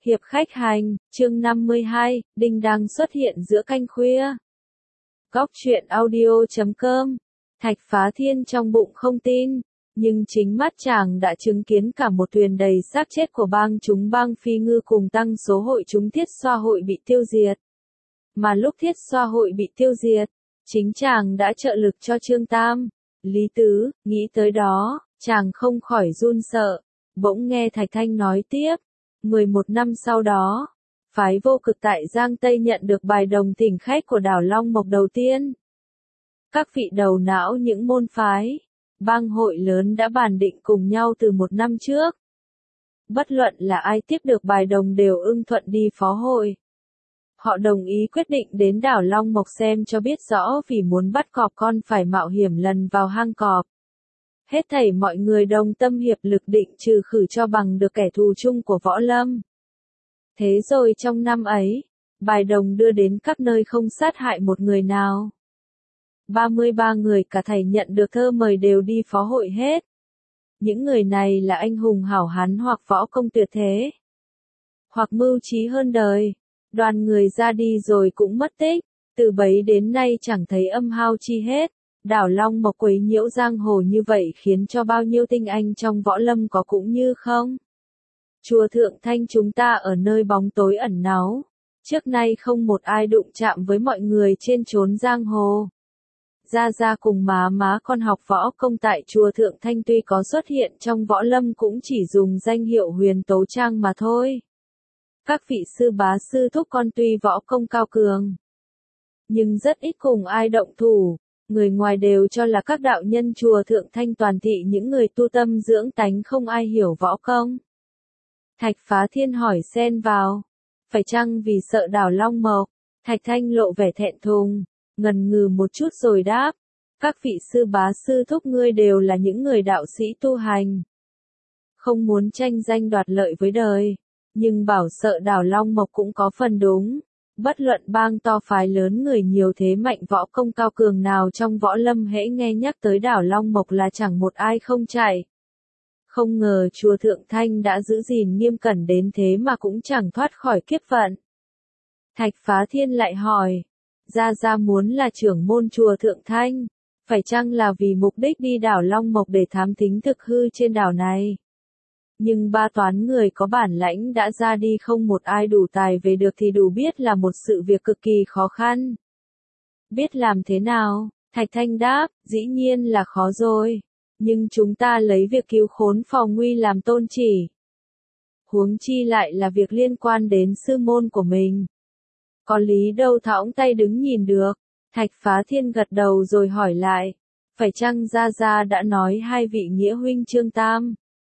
Hiệp khách hành, chương 52, Đinh đang xuất hiện giữa canh khuya. Góc truyện audio.com. Thạch Phá Thiên trong bụng không tin, nhưng chính mắt chàng đã chứng kiến cả một thuyền đầy xác chết của bang Phi Ngư cùng tăng số hội chúng Thiết Xoa hội bị tiêu diệt. Mà lúc Thiết Xoa hội bị tiêu diệt, chính chàng đã trợ lực cho Trương Tam. Lý Tứ, nghĩ tới đó, chàng không khỏi run sợ. Bỗng nghe Thạch Thanh nói tiếp. 11 năm sau đó, phái Vô Cực tại Giang Tây nhận được bài đồng thỉnh khách của đảo Long Mộc đầu tiên. Các vị đầu não những môn phái, bang hội lớn đã bàn định cùng nhau từ 1 năm trước. Bất luận là ai tiếp được bài đồng đều ưng thuận đi phó hội. Họ đồng ý quyết định đến đảo Long Mộc xem cho biết rõ, vì muốn bắt cọp con phải mạo hiểm lần vào hang cọp. Hết thảy mọi người đồng tâm hiệp lực định trừ khử cho bằng được kẻ thù chung của võ lâm. Thế rồi trong năm ấy, bài đồng đưa đến các nơi không sát hại một người nào. 33 người cả thảy nhận được thơ mời đều đi phó hội hết. Những người này là anh hùng hảo hán hoặc võ công tuyệt thế, hoặc mưu trí hơn đời. Đoàn người ra đi rồi cũng mất tích, từ bấy đến nay chẳng thấy âm hao chi hết. Đảo Long Mộc quấy nhiễu giang hồ như vậy khiến cho bao nhiêu tinh anh trong võ lâm có cũng như không. Chùa Thượng Thanh chúng ta ở nơi bóng tối ẩn náu, trước nay không một ai đụng chạm với mọi người trên chốn giang hồ. Gia cùng má con học võ công tại chùa Thượng Thanh tuy có xuất hiện trong võ lâm cũng chỉ dùng danh hiệu Huyền Tấu Trang mà thôi. Các vị sư bá sư thúc con tuy võ công cao cường, nhưng rất ít cùng ai động thủ. Người ngoài đều cho là các đạo nhân chùa Thượng Thanh toàn thị những người tu tâm dưỡng tánh không ai hiểu võ công. Thạch Phá Thiên hỏi xen vào, phải chăng vì sợ đảo Long Mộc? Thạch Thanh lộ vẻ thẹn thùng, ngần ngừ một chút rồi đáp, các vị sư bá sư thúc ngươi đều là những người đạo sĩ tu hành, không muốn tranh danh đoạt lợi với đời, nhưng bảo sợ đảo Long Mộc cũng có phần đúng. Bất luận bang to phái lớn người nhiều thế mạnh võ công cao cường nào trong võ lâm hễ nghe nhắc tới đảo Long Mộc là chẳng một ai không chạy. Không ngờ chùa Thượng Thanh đã giữ gìn nghiêm cẩn đến thế mà cũng chẳng thoát khỏi kiếp vận. Thạch Phá Thiên lại hỏi, Gia muốn là trưởng môn chùa Thượng Thanh, phải chăng là vì mục đích đi đảo Long Mộc để thám thính thực hư trên đảo này? Nhưng ba toán người có bản lãnh đã ra đi không một ai đủ tài về được thì đủ biết là một sự việc cực kỳ khó khăn. Biết làm thế nào? Thạch Thanh đáp, dĩ nhiên là khó rồi. Nhưng chúng ta lấy việc cứu khốn phòng nguy làm tôn chỉ. Huống chi lại là việc liên quan đến sư môn của mình. Có lý đâu thõng tay đứng nhìn được. Thạch Phá Thiên gật đầu rồi hỏi lại, phải chăng Gia đã nói hai vị nghĩa huynh Trương Tam,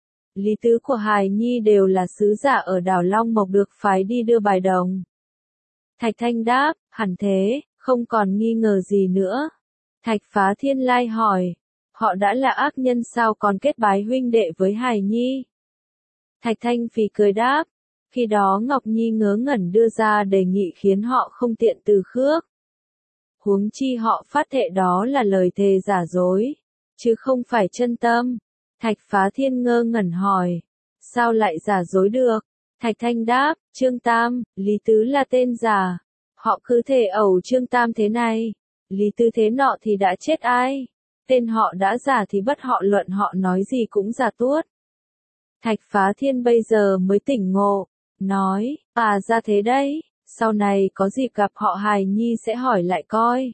Lý Tứ của Hài Nhi đều là sứ giả ở đảo Long Mộc được phái đi đưa bài đồng? Thạch Thanh đáp, hẳn thế, không còn nghi ngờ gì nữa. Thạch Phá Thiên lai hỏi, họ đã là ác nhân sao còn kết bái huynh đệ với Hài Nhi? Thạch Thanh phì cười đáp, khi đó Ngọc Nhi ngớ ngẩn đưa ra đề nghị khiến họ không tiện từ khước. Huống chi họ phát thệ đó là lời thề giả dối, chứ không phải chân tâm. Thạch Phá Thiên ngơ ngẩn hỏi, sao lại giả dối được? Thạch Thanh đáp, Trương Tam, Lý Tứ là tên giả. Họ cứ thề ẩu Trương Tam thế này, Lý Tứ thế nọ thì đã chết ai? Tên họ đã giả thì bất họ luận họ nói gì cũng giả tuốt. Thạch Phá Thiên bây giờ mới tỉnh ngộ, nói, ra thế đấy, sau này có dịp gặp họ Hài Nhi sẽ hỏi lại coi.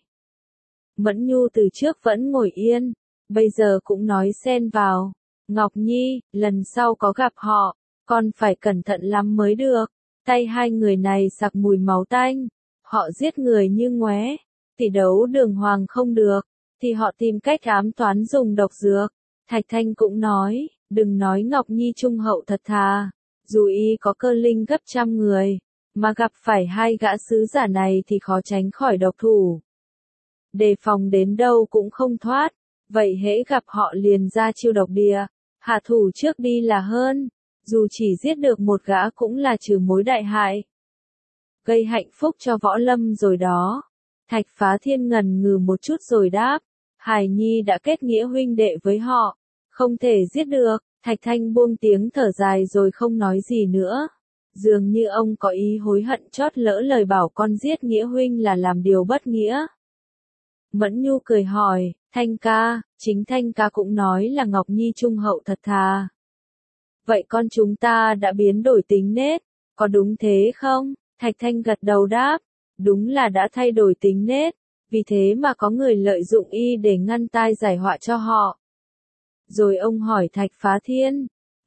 Mẫn Nhu từ trước vẫn ngồi yên, bây giờ cũng nói xen vào, Ngọc Nhi, lần sau có gặp họ, con phải cẩn thận lắm mới được. Tay hai người này sặc mùi máu tanh, họ giết người như ngoé, tỷ đấu đường hoàng không được, thì họ tìm cách ám toán dùng độc dược. Thạch Thanh cũng nói, đừng nói Ngọc Nhi trung hậu thật thà, dù y có cơ linh gấp trăm người, mà gặp phải hai gã sứ giả này thì khó tránh khỏi độc thủ. Đề phòng đến đâu cũng không thoát, vậy hễ gặp họ liền ra chiêu độc địa, hạ thủ trước đi là hơn, dù chỉ giết được một gã cũng là trừ mối đại hại. Gây hạnh phúc cho võ lâm rồi đó. Thạch Phá Thiên ngần ngừ một chút rồi đáp, Hài Nhi đã kết nghĩa huynh đệ với họ, không thể giết được. Thạch Thanh buông tiếng thở dài rồi không nói gì nữa. Dường như ông có ý hối hận chót lỡ lời bảo con giết Nghĩa huynh là làm điều bất nghĩa. Mẫn Nhu cười hỏi, Thanh ca, chính Thanh ca cũng nói là Ngọc Nhi trung hậu thật thà. Vậy con chúng ta đã biến đổi tính nết, có đúng thế không? Thạch Thanh gật đầu đáp, đúng là đã thay đổi tính nết, vì thế mà có người lợi dụng y để ngăn tai giải họa cho họ. Rồi ông hỏi Thạch Phá Thiên,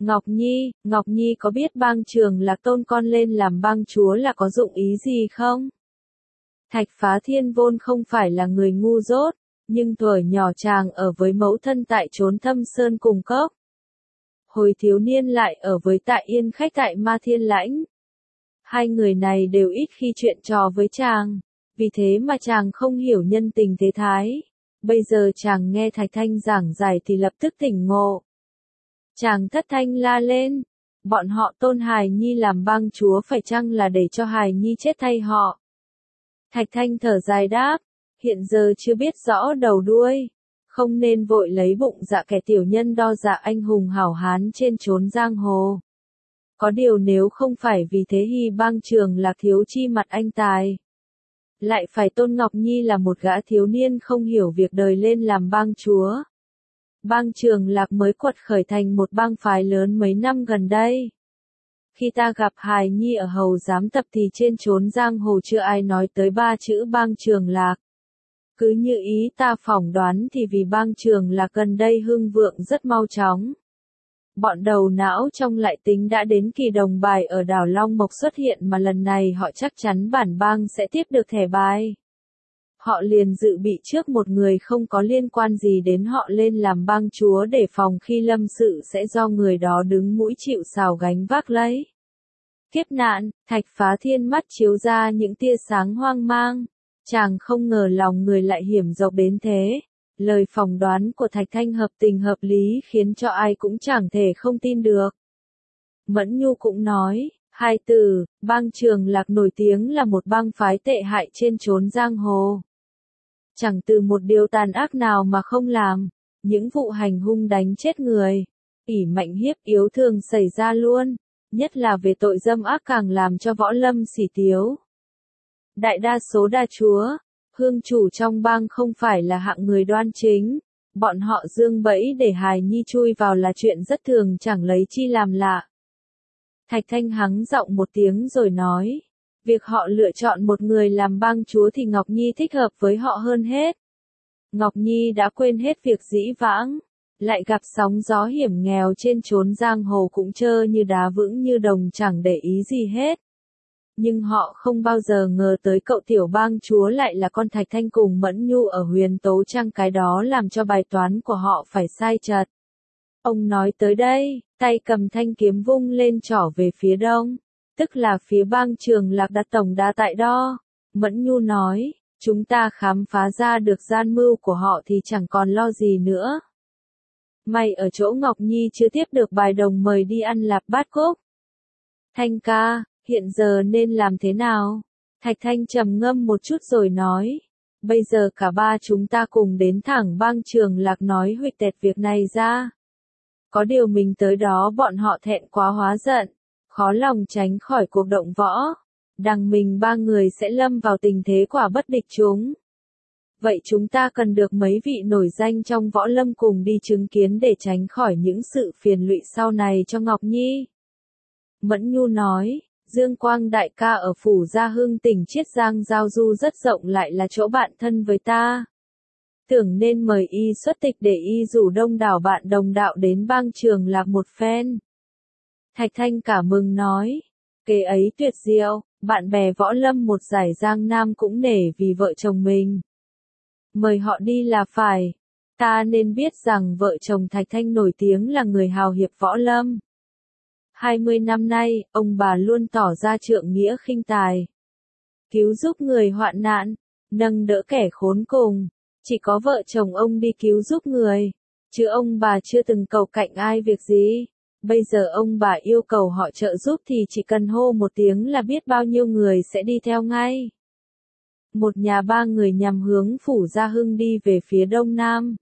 Ngọc Nhi có biết bang Trường Lạc tôn con lên làm bang chúa là có dụng ý gì không? Thạch Phá Thiên vốn không phải là người ngu dốt, nhưng tuổi nhỏ chàng ở với mẫu thân tại chốn Thâm Sơn cùng cốc. Hồi thiếu niên lại ở với Tại Yên khách tại Ma Thiên Lãnh. Hai người này đều ít khi chuyện trò với chàng, vì thế mà chàng không hiểu nhân tình thế thái. Bây giờ chàng nghe Thạch Thanh giảng giải thì lập tức tỉnh ngộ. Chàng thất thanh la lên, bọn họ tôn Hài Nhi làm bang chúa phải chăng là để cho Hài Nhi chết thay họ? Thạch Thanh thở dài đáp, hiện giờ chưa biết rõ đầu đuôi, không nên vội lấy bụng dạ kẻ tiểu nhân đo dạ anh hùng hảo hán trên chốn giang hồ. Có điều nếu không phải vì thế Hy bang Trường Lạc thiếu chi mặt anh tài, lại phải tôn Ngọc Nhi là một gã thiếu niên không hiểu việc đời lên làm bang chúa. Bang Trường Lạc mới quật khởi thành một bang phái lớn mấy năm gần đây. Khi ta gặp Hài Nhi ở hầu giám tập thì trên chốn giang hồ chưa ai nói tới ba chữ bang Trường Lạc. Cứ như ý ta phỏng đoán thì vì bang Trường Lạc gần đây hưng vượng rất mau chóng. Bọn đầu não trong lại tính đã đến kỳ đồng bài ở đảo Long Mộc xuất hiện mà lần này họ chắc chắn bản bang sẽ tiếp được thẻ bài. Họ liền dự bị trước một người không có liên quan gì đến họ lên làm bang chúa để phòng khi lâm sự sẽ do người đó đứng mũi chịu sào gánh vác lấy. Kiếp nạn, Thạch Phá Thiên mắt chiếu ra những tia sáng hoang mang. Chàng không ngờ lòng người lại hiểm dọc đến thế. Lời phỏng đoán của Thạch Thanh hợp tình hợp lý khiến cho ai cũng chẳng thể không tin được. Mẫn Nhu cũng nói, hai từ, bang Trường Lạc nổi tiếng là một bang phái tệ hại trên chốn giang hồ. Chẳng từ một điều tàn ác nào mà không làm, những vụ hành hung đánh chết người, ỷ mạnh hiếp yếu thường xảy ra luôn, nhất là về tội dâm ác càng làm cho võ lâm xỉ tiếu. Đại đa số đa chúa, hương chủ trong bang không phải là hạng người đoan chính, bọn họ dương bẫy để Hài Nhi chui vào là chuyện rất thường chẳng lấy chi làm lạ. Thạch Thanh hắng giọng một tiếng rồi nói, việc họ lựa chọn một người làm bang chúa thì Ngọc Nhi thích hợp với họ hơn hết. Ngọc Nhi đã quên hết việc dĩ vãng, lại gặp sóng gió hiểm nghèo trên chốn giang hồ cũng trơ như đá vững như đồng chẳng để ý gì hết. Nhưng họ không bao giờ ngờ tới cậu tiểu bang chúa lại là con Thạch Thanh cùng Mẫn Nhu ở Huyền Tố Trang, cái đó làm cho bài toán của họ phải sai chật. Ông nói tới đây, tay cầm thanh kiếm vung lên trỏ về phía đông, tức là phía bang Trường Lạc đặt tổng đà tại đó. Mẫn Nhu nói, chúng ta khám phá ra được gian mưu của họ thì chẳng còn lo gì nữa. May ở chỗ Ngọc Nhi chưa tiếp được bài đồng mời đi ăn lạp bát cúc. Thanh ca, hiện giờ nên làm thế nào? Thạch Thanh trầm ngâm một chút rồi nói, bây giờ cả ba chúng ta cùng đến thẳng bang Trường Lạc nói huỵch tẹt việc này ra. Có điều mình tới đó bọn họ thẹn quá hóa giận, khó lòng tránh khỏi cuộc động võ. Đằng mình ba người sẽ lâm vào tình thế quả bất địch chúng. Vậy chúng ta cần được mấy vị nổi danh trong võ lâm cùng đi chứng kiến để tránh khỏi những sự phiền lụy sau này cho Ngọc Nhi. Mẫn Nhu nói, Dương Quang đại ca ở phủ Gia Hưng tỉnh Chiết Giang giao du rất rộng lại là chỗ bạn thân với ta. Tưởng nên mời y xuất tịch để y rủ đông đảo bạn đồng đạo đến bang Trường Lạc một phen. Thạch Thanh cả mừng nói, kế ấy tuyệt diệu, bạn bè võ lâm một giải Giang Nam cũng nể vì vợ chồng mình. Mời họ đi là phải. Ta nên biết rằng vợ chồng Thạch Thanh nổi tiếng là người hào hiệp võ lâm. 20 năm nay, ông bà luôn tỏ ra trượng nghĩa khinh tài. Cứu giúp người hoạn nạn, nâng đỡ kẻ khốn cùng. Chỉ có vợ chồng ông đi cứu giúp người, chứ ông bà chưa từng cầu cạnh ai việc gì. Bây giờ ông bà yêu cầu họ trợ giúp thì chỉ cần hô một tiếng là biết bao nhiêu người sẽ đi theo ngay. Một nhà ba người nhằm hướng phủ Gia Hưng đi về phía đông nam.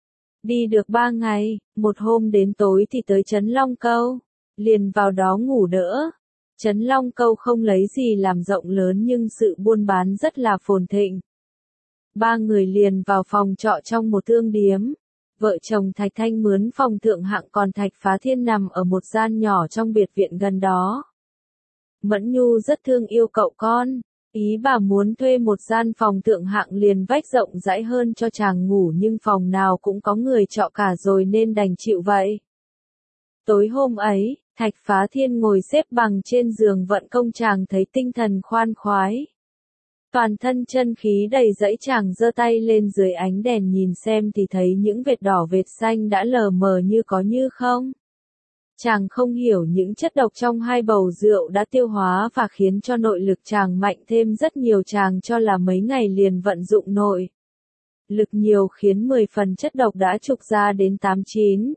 Đi được 3 ngày, một hôm đến tối thì tới trấn Long Câu, liền vào đó ngủ đỡ. Trấn Long Câu không lấy gì làm rộng lớn nhưng sự buôn bán rất là phồn thịnh. Ba người liền vào phòng trọ trong một thương điếm. Vợ chồng Thạch Thanh mướn phòng thượng hạng còn Thạch Phá Thiên nằm ở một gian nhỏ trong biệt viện gần đó. Mẫn Nhu rất thương yêu cậu con. Ý bà muốn thuê một gian phòng thượng hạng liền vách rộng rãi hơn cho chàng ngủ nhưng phòng nào cũng có người trọ cả rồi nên đành chịu vậy. Tối hôm ấy, Thạch Phá Thiên ngồi xếp bằng trên giường vận công chàng thấy tinh thần khoan khoái. Toàn thân chân khí đầy dẫy chàng giơ tay lên dưới ánh đèn nhìn xem thì thấy những vệt đỏ vệt xanh đã lờ mờ như có như không. Chàng không hiểu những chất độc trong hai bầu rượu đã tiêu hóa và khiến cho nội lực chàng mạnh thêm rất nhiều chàng cho là mấy ngày liền vận dụng nội. Lực nhiều khiến 10 phần chất độc đã trục ra đến 8-9.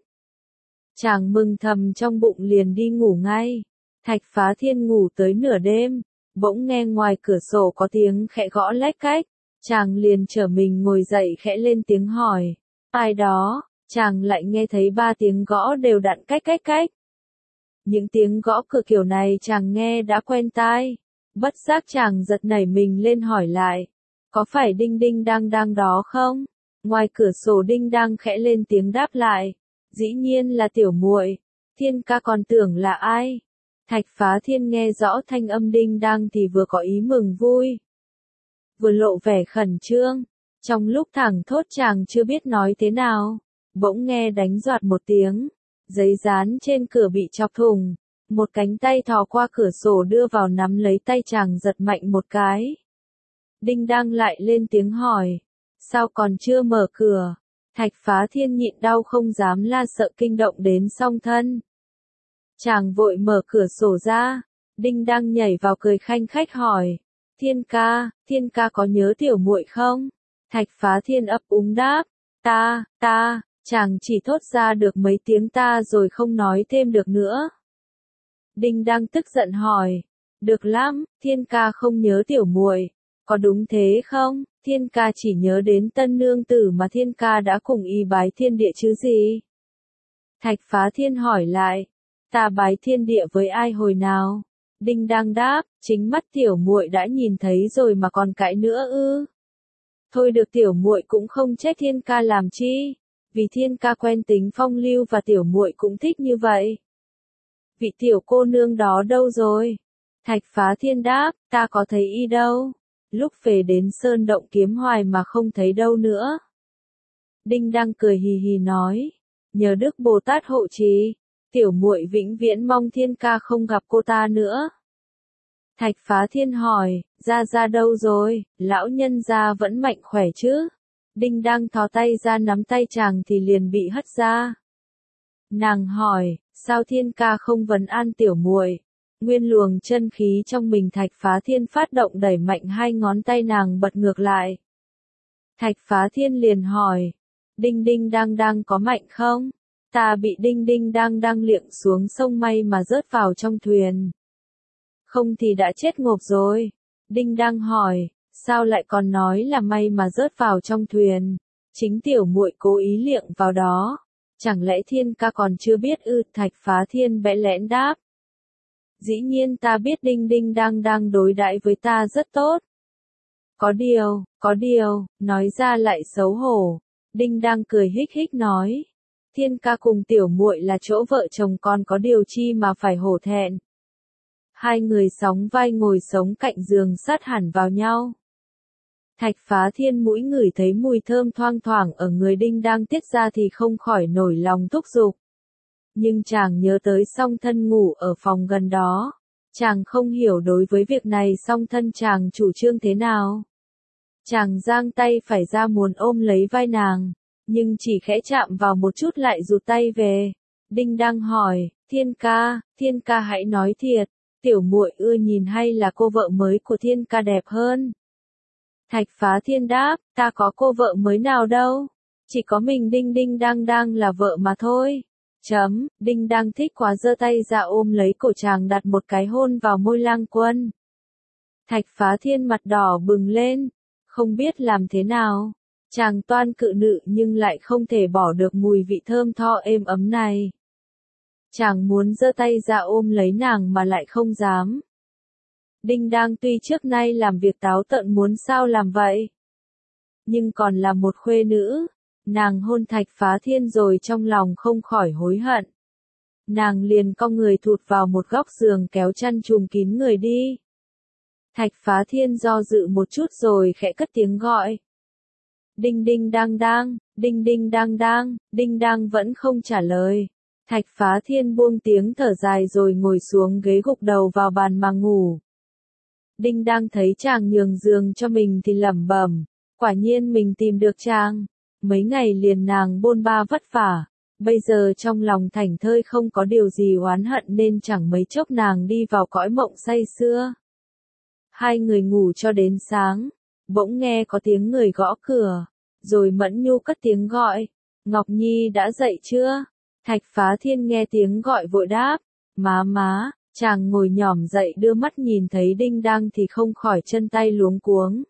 Chàng mừng thầm trong bụng liền đi ngủ ngay. Thạch Phá Thiên ngủ tới nửa đêm, bỗng nghe ngoài cửa sổ có tiếng khẽ gõ lách cách. Chàng liền trở mình ngồi dậy khẽ lên tiếng hỏi. Ai đó? Chàng lại nghe thấy 3 tiếng gõ đều đặn cách cách cách. Những tiếng gõ cửa kiểu này chàng nghe đã quen tai. Bất giác chàng giật nảy mình lên hỏi lại. Có phải đinh đinh đang đó không? Ngoài cửa sổ đinh đang khẽ lên tiếng đáp lại. Dĩ nhiên là tiểu muội. Thiên ca còn tưởng là ai? Thạch Phá Thiên nghe rõ thanh âm đinh đang thì vừa có ý mừng vui, vừa lộ vẻ khẩn trương. Trong lúc thẳng thốt chàng chưa biết nói thế nào, bỗng nghe đánh doạt một tiếng, giấy dán trên cửa bị chọc thủng, một cánh tay thò qua cửa sổ đưa vào nắm lấy tay chàng giật mạnh một cái. Đinh đang lại lên tiếng hỏi, sao còn chưa mở cửa? Thạch Phá Thiên nhịn đau không dám la sợ kinh động đến song thân. Chàng vội mở cửa sổ ra, Đinh đang nhảy vào cười khanh khách hỏi, Thiên ca có nhớ tiểu muội không? Thạch Phá Thiên ấp úng đáp, ta, chàng chỉ thốt ra được mấy tiếng ta rồi không nói thêm được nữa. Đinh đang tức giận hỏi, được lắm, Thiên ca không nhớ tiểu muội, có đúng thế không? Thiên ca chỉ nhớ đến tân nương tử mà Thiên ca đã cùng y bái thiên địa chứ gì? Thạch Phá Thiên hỏi lại, ta bái thiên địa với ai hồi nào? Đinh đang đáp, chính mắt tiểu muội đã nhìn thấy rồi mà còn cãi nữa ư? Thôi được, tiểu muội cũng không trách Thiên ca làm chi, vì Thiên ca quen tính phong lưu và tiểu muội cũng thích như vậy. Vị tiểu cô nương đó đâu rồi? Thạch Phá Thiên đáp, ta có thấy y đâu, lúc về đến sơn động kiếm hoài mà không thấy đâu nữa. Đinh đang cười hì hì nói, nhờ Đức Bồ Tát hộ trì, tiểu muội vĩnh viễn mong Thiên ca không gặp cô ta nữa. Thạch Phá Thiên hỏi, ra đâu rồi, lão nhân gia vẫn mạnh khỏe chứ? Đinh đang thò tay ra nắm tay chàng thì liền bị hất ra. Nàng hỏi, sao Thiên ca không vấn an tiểu muội? Nguyên luồng chân khí trong mình Thạch Phá Thiên phát động đẩy mạnh hai ngón tay nàng bật ngược lại. Thạch Phá Thiên liền hỏi, đinh đang có mạnh không? Ta bị đinh đang liệng xuống sông May mà rớt vào trong thuyền. Không thì đã chết ngộp rồi. Đinh đang hỏi, sao lại còn nói là may mà rớt vào trong thuyền? Chính tiểu muội cố ý liệng vào đó. Chẳng lẽ Thiên ca còn chưa biết ư? Thạch Phá Thiên bẽ lẽn đáp. Dĩ nhiên ta biết đinh đang đối đãi với ta rất tốt. Có điều, nói ra lại xấu hổ. Đinh đang cười hích hích nói. Thiên ca cùng tiểu muội là chỗ vợ chồng còn có điều chi mà phải hổ thẹn. Hai người sóng vai ngồi sống cạnh giường sát hẳn vào nhau. Thạch Phá Thiên mũi ngửi thấy mùi thơm thoang thoảng ở người đinh đang tiết ra thì không khỏi nổi lòng thúc giục. Nhưng chàng nhớ tới song thân ngủ ở phòng gần đó. Chàng không hiểu đối với việc này song thân chàng chủ trương thế nào. Chàng giang tay phải ra muốn ôm lấy vai nàng, nhưng chỉ khẽ chạm vào một chút lại rụt tay về. Đinh đang hỏi, Thiên ca hãy nói thiệt, tiểu muội ưa nhìn hay là cô vợ mới của Thiên ca đẹp hơn? Thạch Phá Thiên đáp, ta có cô vợ mới nào đâu, chỉ có mình đinh đang là vợ mà thôi. Đinh đang thích quá giơ tay ra ôm lấy cổ chàng đặt một cái hôn vào môi Lang Quân. Thạch Phá Thiên mặt đỏ bừng lên, không biết làm thế nào. Chàng toan cự nữ nhưng lại không thể bỏ được mùi vị thơm tho êm ấm này. Chàng muốn giơ tay ra ôm lấy nàng mà lại không dám. Đinh Đang tuy trước nay làm việc táo tợn muốn sao làm vậy, nhưng còn là một khuê nữ, nàng hôn Thạch Phá Thiên rồi trong lòng không khỏi hối hận. Nàng liền cong người thụt vào một góc giường kéo chăn trùm kín người đi. Thạch Phá Thiên do dự một chút rồi khẽ cất tiếng gọi. Đinh đinh đang đang, đinh đinh đang đang, Đinh Đang vẫn không trả lời. Thạch Phá Thiên buông tiếng thở dài rồi ngồi xuống ghế gục đầu vào bàn mà ngủ. Đinh Đang thấy chàng nhường giường cho mình thì lẩm bẩm, quả nhiên mình tìm được chàng. Mấy ngày liền nàng bôn ba vất vả, bây giờ trong lòng thảnh thơi không có điều gì oán hận nên chẳng mấy chốc nàng đi vào cõi mộng say sưa. Hai người ngủ cho đến sáng, bỗng nghe có tiếng người gõ cửa, rồi Mẫn Nhu cất tiếng gọi, Ngọc Nhi đã dậy chưa? Thạch Phá Thiên nghe tiếng gọi vội đáp, má, chàng ngồi nhỏm dậy đưa mắt nhìn thấy Đinh Đang thì không khỏi chân tay luống cuống.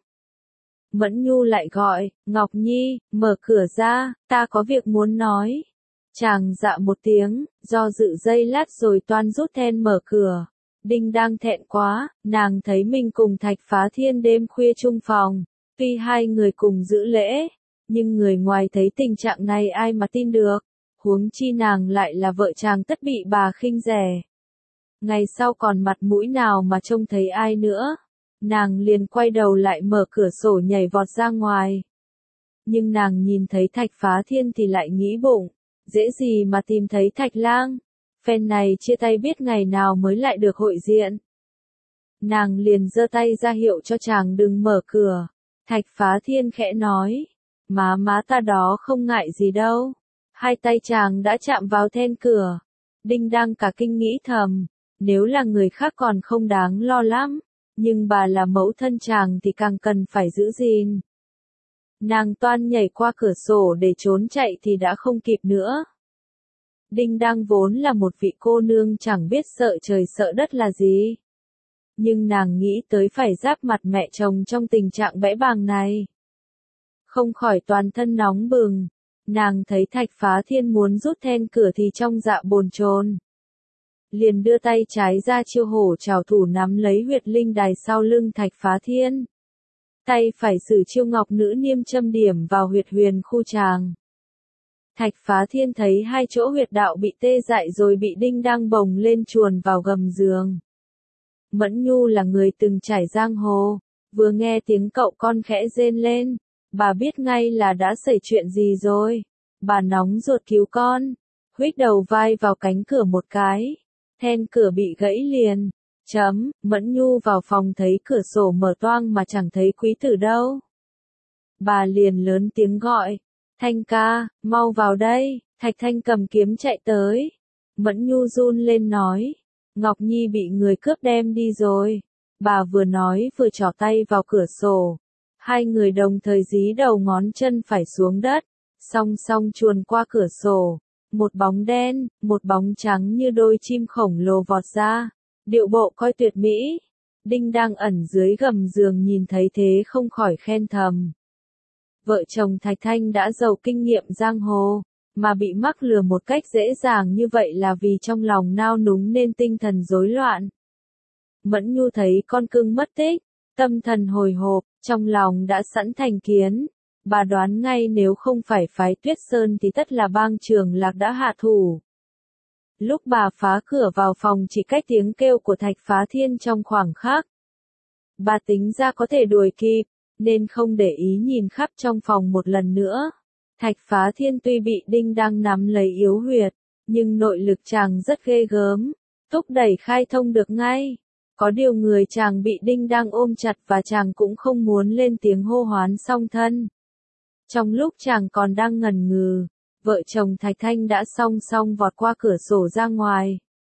Mẫn Nhu lại gọi, Ngọc Nhi, mở cửa ra, ta có việc muốn nói. Chàng dạ một tiếng, do dự giây lát rồi toan rút then mở cửa. Đinh Đang thẹn quá, nàng thấy mình cùng Thạch Phá Thiên đêm khuya chung phòng, tuy hai người cùng giữ lễ, nhưng người ngoài thấy tình trạng này ai mà tin được, huống chi nàng lại là vợ chàng tất bị bà khinh rẻ. Ngày sau còn mặt mũi nào mà trông thấy ai nữa, nàng liền quay đầu lại mở cửa sổ nhảy vọt ra ngoài. Nhưng nàng nhìn thấy Thạch Phá Thiên thì lại nghĩ bụng, dễ gì mà tìm thấy Thạch Lang, phen này chia tay biết ngày nào mới lại được hội diện. Nàng liền giơ tay ra hiệu cho chàng đừng mở cửa. Thạch Phá Thiên khẽ nói, má ta đó không ngại gì đâu. Hai tay chàng đã chạm vào then cửa. Đinh Đang cả kinh nghĩ thầm, nếu là người khác còn không đáng lo lắm, nhưng bà là mẫu thân chàng thì càng cần phải giữ gìn. Nàng toan nhảy qua cửa sổ để trốn chạy thì đã không kịp nữa. Đinh Đang vốn là một vị cô nương chẳng biết sợ trời sợ đất là gì. Nhưng nàng nghĩ tới phải giáp mặt mẹ chồng trong tình trạng bẽ bàng này. Không khỏi toàn thân nóng bừng, nàng thấy Thạch Phá Thiên muốn rút then cửa thì trong dạ bồn chồn. Liền đưa tay trái ra chiêu hổ trảo thủ nắm lấy huyệt linh đài sau lưng Thạch Phá Thiên. Tay phải sử chiêu ngọc nữ niêm châm điểm vào huyệt huyền khu chàng. Thạch Phá Thiên thấy hai chỗ huyệt đạo bị tê dại rồi bị Đinh Đang bồng lên chuồn vào gầm giường. Mẫn Nhu là người từng trải giang hồ, vừa nghe tiếng cậu con khẽ rên lên, bà biết ngay là đã xảy chuyện gì rồi. Bà nóng ruột cứu con, huých đầu vai vào cánh cửa một cái, then cửa bị gãy liền. Mẫn Nhu vào phòng thấy cửa sổ mở toang mà chẳng thấy quý tử đâu. Bà liền lớn tiếng gọi, Thanh ca, mau vào đây. Thạch Thanh cầm kiếm chạy tới. Mẫn Nhu run lên nói, Ngọc Nhi bị người cướp đem đi rồi. Bà vừa nói vừa trỏ tay vào cửa sổ. Hai người đồng thời dí đầu ngón chân phải xuống đất, song song chuồn qua cửa sổ. Một bóng đen, một bóng trắng như đôi chim khổng lồ vọt ra, điệu bộ coi tuyệt mỹ. Đinh Đang ẩn dưới gầm giường nhìn thấy thế không khỏi khen thầm. Vợ chồng Thạch Thanh đã giàu kinh nghiệm giang hồ, mà bị mắc lừa một cách dễ dàng như vậy là vì trong lòng nao núng nên tinh thần rối loạn. Mẫn Nhu thấy con cưng mất tích, tâm thần hồi hộp, trong lòng đã sẵn thành kiến. Bà đoán ngay nếu không phải phái Tuyết Sơn thì tất là bang Trường Lạc đã hạ thủ. Lúc bà phá cửa vào phòng chỉ cách tiếng kêu của Thạch Phá Thiên trong khoảng khắc. Bà tính ra có thể đuổi kịp, nên không để ý nhìn khắp trong phòng một lần nữa. Thạch Phá Thiên tuy bị Đinh Đang nắm lấy yếu huyệt, nhưng nội lực chàng rất ghê gớm, thúc đẩy khai thông được ngay. Có điều người chàng bị Đinh Đang ôm chặt và chàng cũng không muốn lên tiếng hô hoán song thân. Trong lúc chàng còn đang ngần ngừ, vợ chồng Thạch Thanh đã song song vọt qua cửa sổ ra ngoài.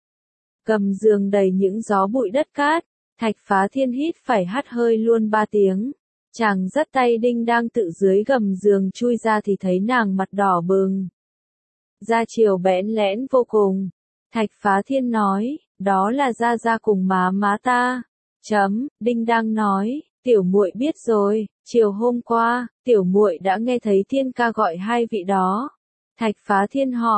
Cầm giường đầy những gió bụi đất cát, Thạch Phá Thiên hít phải hắt hơi luôn 3 tiếng. Chàng dắt tay Đinh Đang tự dưới gầm giường chui ra thì thấy nàng mặt đỏ bừng. Da chiều bẽn lẽn vô cùng. Thạch Phá Thiên nói, đó là Gia cùng má ta. Đinh Đang nói, tiểu muội biết rồi, chiều hôm qua, tiểu muội đã nghe thấy Thiên ca gọi hai vị đó. Thạch Phá Thiên hỏi,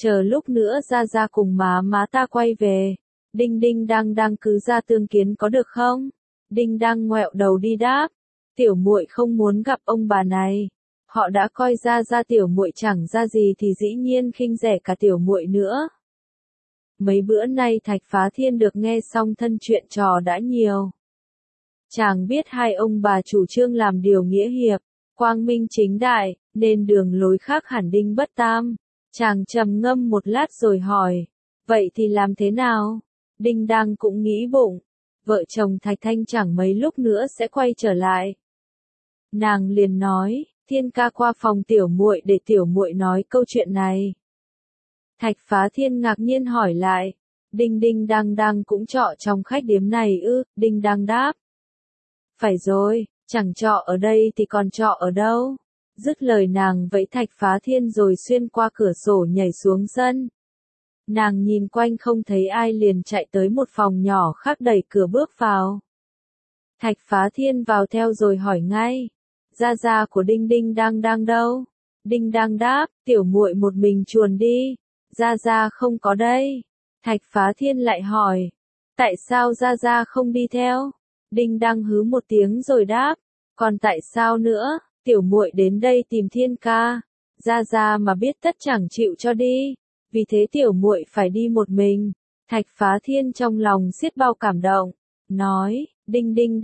chờ lúc nữa ra cùng má ta quay về. Đinh đinh đang cứ ra tương kiến có được không? Đinh đang ngoẹo đầu đi đáp. Tiểu muội không muốn gặp ông bà này. Họ đã coi ra tiểu muội chẳng ra gì thì dĩ nhiên khinh rẻ cả tiểu muội nữa. Mấy bữa nay Thạch Phá Thiên được nghe xong thân chuyện trò đã nhiều. Chàng biết hai ông bà chủ trương làm điều nghĩa hiệp, quang minh chính đại, nên đường lối khác hẳn Đinh bất tam. Chàng trầm ngâm một lát rồi hỏi, vậy thì làm thế nào? Đinh đang cũng nghĩ bụng, vợ chồng Thạch Thanh chẳng mấy lúc nữa sẽ quay trở lại. Nàng liền nói, Thiên ca qua phòng tiểu muội để tiểu muội nói câu chuyện này. Thạch Phá Thiên ngạc nhiên hỏi lại, Đinh đang cũng trọ trong khách điếm này ư? Đinh đang đáp, phải rồi, chẳng trọ ở đây thì còn trọ ở đâu? Dứt lời nàng vẫy Thạch Phá Thiên rồi xuyên qua cửa sổ nhảy xuống sân. Nàng nhìn quanh không thấy ai liền chạy tới một phòng nhỏ khác đẩy cửa bước vào. Thạch Phá Thiên vào theo rồi hỏi ngay, gia của Đinh đang đâu? Đinh đang đáp, tiểu muội một mình chuồn đi, gia không có đây. Thạch Phá Thiên lại hỏi, tại sao gia không đi theo? Đinh đang hứ một tiếng rồi đáp, còn tại sao nữa? Tiểu muội đến đây tìm Thiên ca, gia mà biết tất chẳng chịu cho đi, vì thế tiểu muội phải đi một mình. Thạch Phá Thiên trong lòng xiết bao cảm động, nói, Đinh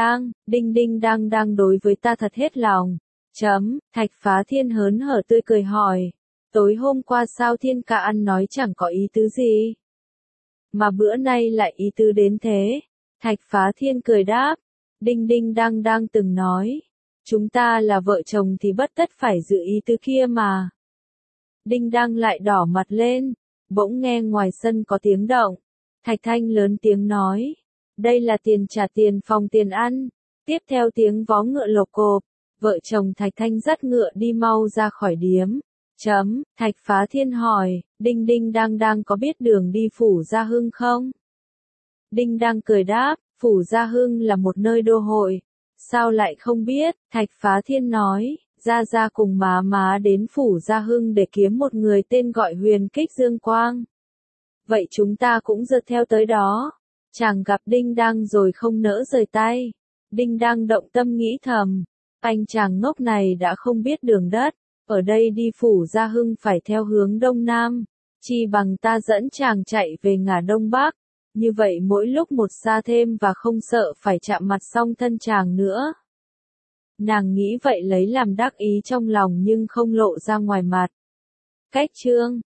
đang đối với ta thật hết lòng. Thạch Phá Thiên hớn hở tươi cười hỏi, tối hôm qua sao Thiên ca ăn nói chẳng có ý tứ gì? Mà bữa nay lại ý tứ đến thế? Thạch Phá Thiên cười đáp, Đinh đang từng nói, chúng ta là vợ chồng thì bất tất phải giữ ý tứ kia mà. Đinh đang lại đỏ mặt lên, bỗng nghe ngoài sân có tiếng động. Thạch Thanh lớn tiếng nói, đây là tiền trả tiền phòng tiền ăn. Tiếp theo tiếng vó ngựa lộc cộp, vợ chồng Thạch Thanh dắt ngựa đi mau ra khỏi điếm. Thạch Phá Thiên hỏi, Đinh đang có biết đường đi Phủ Gia Hưng không? Đinh đang cười đáp, Phủ Gia Hưng là một nơi đô hội, sao lại không biết? Thạch Phá Thiên nói, gia cùng má đến Phủ Gia Hưng để kiếm một người tên gọi Huyền Kích Dương Quang. Vậy chúng ta cũng rượt theo tới đó. Chàng gặp Đinh đang rồi không nỡ rời tay. Đinh đang động tâm nghĩ thầm, anh chàng ngốc này đã không biết đường đất, ở đây đi Phủ Gia Hưng phải theo hướng đông nam, chi bằng ta dẫn chàng chạy về ngả đông bắc, như vậy mỗi lúc một xa thêm và không sợ phải chạm mặt song thân chàng nữa. Nàng nghĩ vậy lấy làm đắc ý trong lòng nhưng không lộ ra ngoài mặt. Cách chương